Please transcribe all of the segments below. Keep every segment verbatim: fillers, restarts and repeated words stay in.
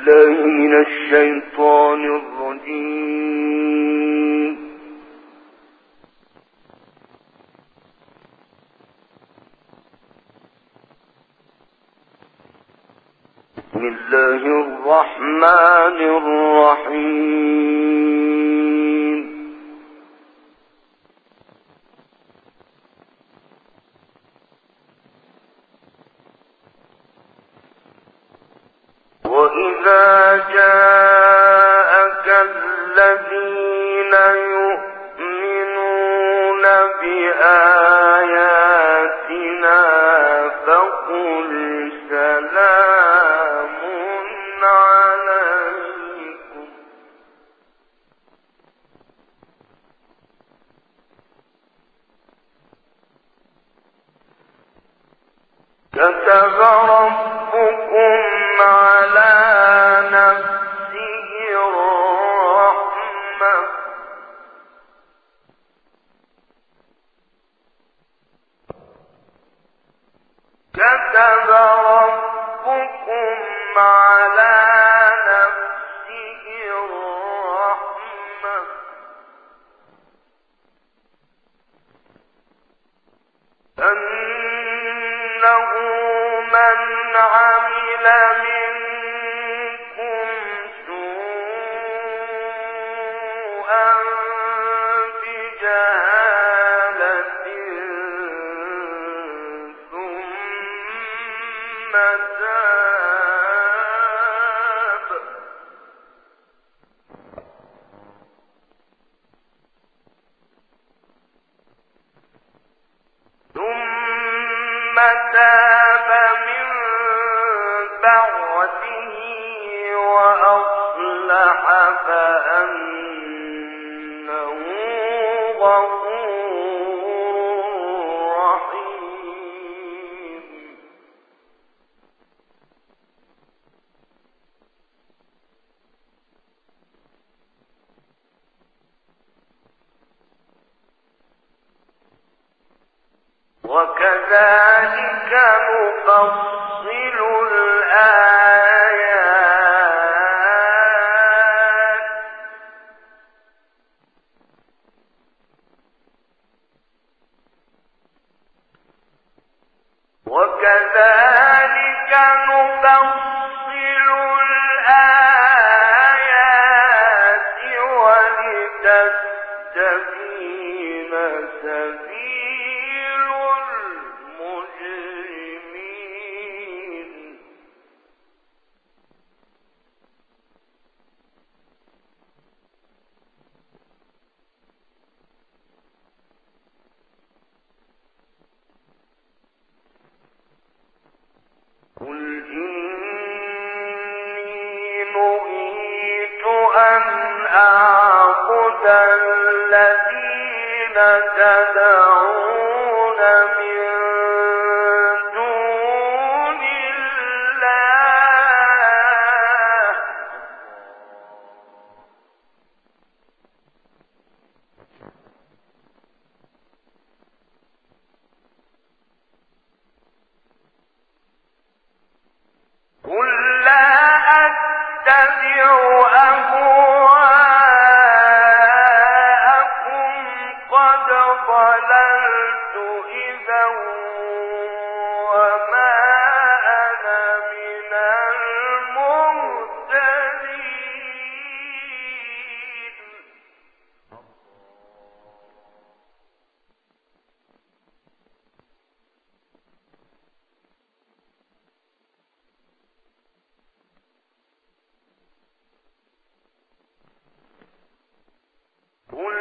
بالله من الشيطان الرجيم. بسم الله الرحمن الرحيم. وإذا جاءك الذين يؤمنون بآياتنا فقل سلام عليكم كتب ربكم على نفسه الرحمة كتب ربكم على نفسه الرحمة أنه من عمل منكم سوءا بجهالة ثم تاب ثم تاب من بعده وأصلح فأنه غفور رحيم. وكذلك نفصل الآيات وكذلك نفصل الآيات ولتستبين سبيل المجرمين. قل إني نهيت أن أعبد الذين تدعون من دون الله قل لا أتبع أهواءكم قد ضللت إذا وما أنا من المهتدين. قل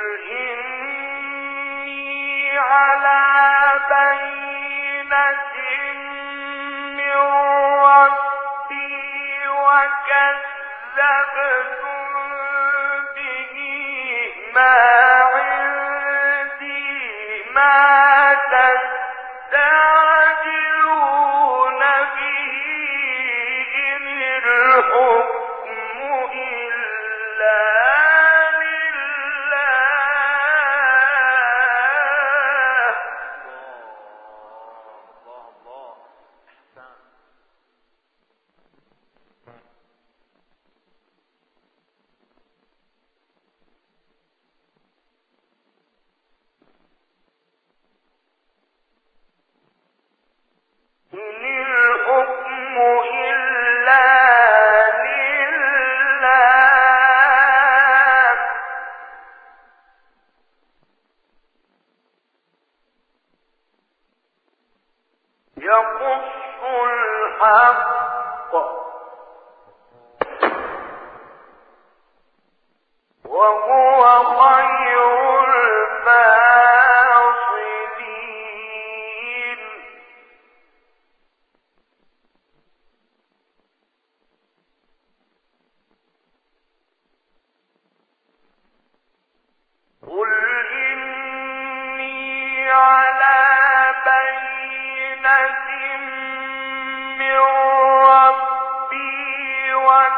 إني على بينة من ربي وكذبتم به ما عندي ما تستعجلون به إن الحكم إلا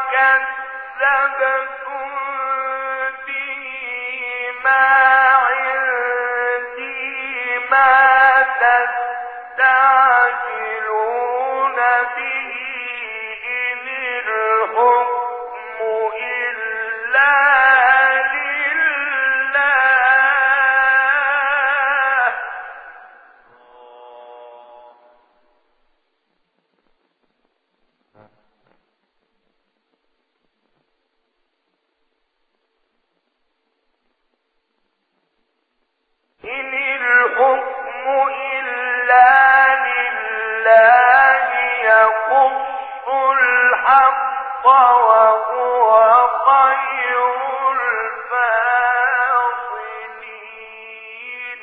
كذبتم به ما عندي ما تستعجلون به إن الحكم إلا لله إن الحكم إلا لله يقص الحق وهو خير الفاصلين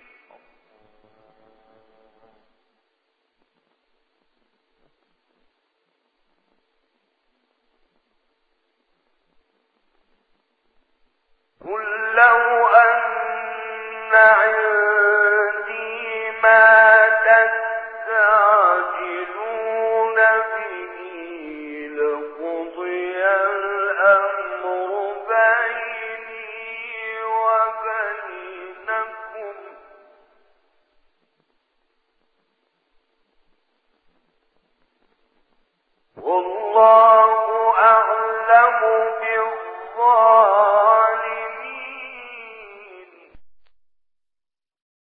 قل لو أن عندي ما تستعجلون به لقضي الأمر بيني وبينكم والله أعلم بالظالمين